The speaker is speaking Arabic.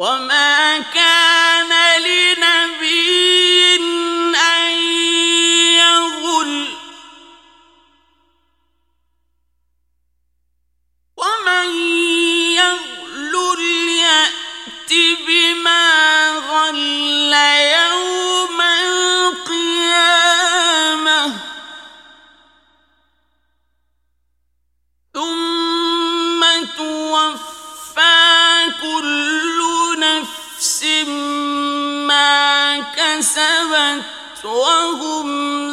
وما كان لنبي أن يغل ومن يغلل يأت بما غل يوم القيامة ثم توفى كل نفس ما كسبت وهم